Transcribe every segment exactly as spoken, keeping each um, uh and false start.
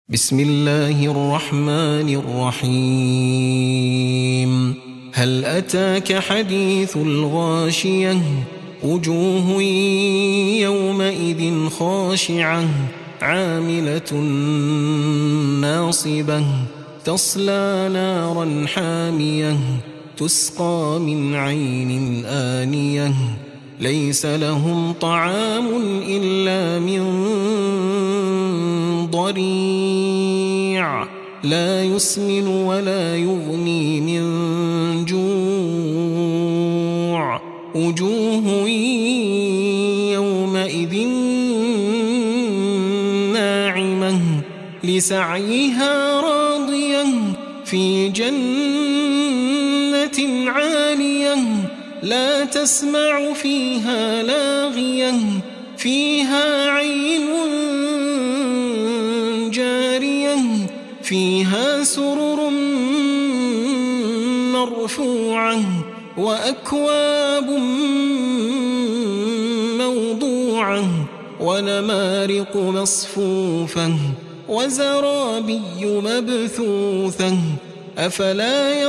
بسم الله الرحمن الرحيم هل أتاك حديث الغاشية وجوه يومئذ خاشعة عاملة ناصبة تصلى نارا حامية تسقى من عين آنية ليس لهم طعام إلا من ضريع لا يسمن ولا يغني من جوع وجوه يومئذ ناعمة لسعيها راضية في جنة عالية لا تسمع فيها لاغية فيها عين جارية فيها سرر مرفوعة وأكواب موضوعة ونمارق مصفوفة وزرابي مبثوثة أفلا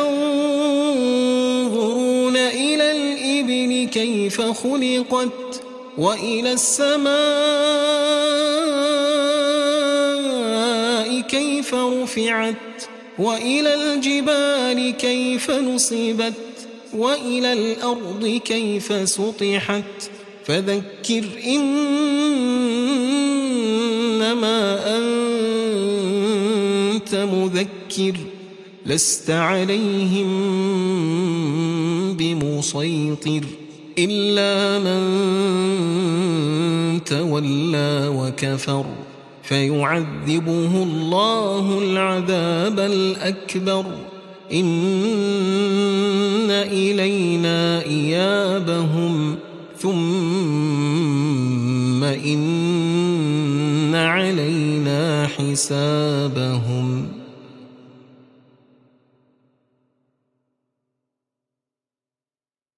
ينظرون إلى الإبل كيف خلقت وإلى السماء كيف رفعت وإلى الجبال كيف نصبت وإلى الأرض كيف سطحت فذكر إنما أنت مذكر لست عليهم بمسيطر إلا من تولى وكفر فيعذبه الله العذاب الأكبر إن إلينا إيابهم ثم إن علينا حسابهم.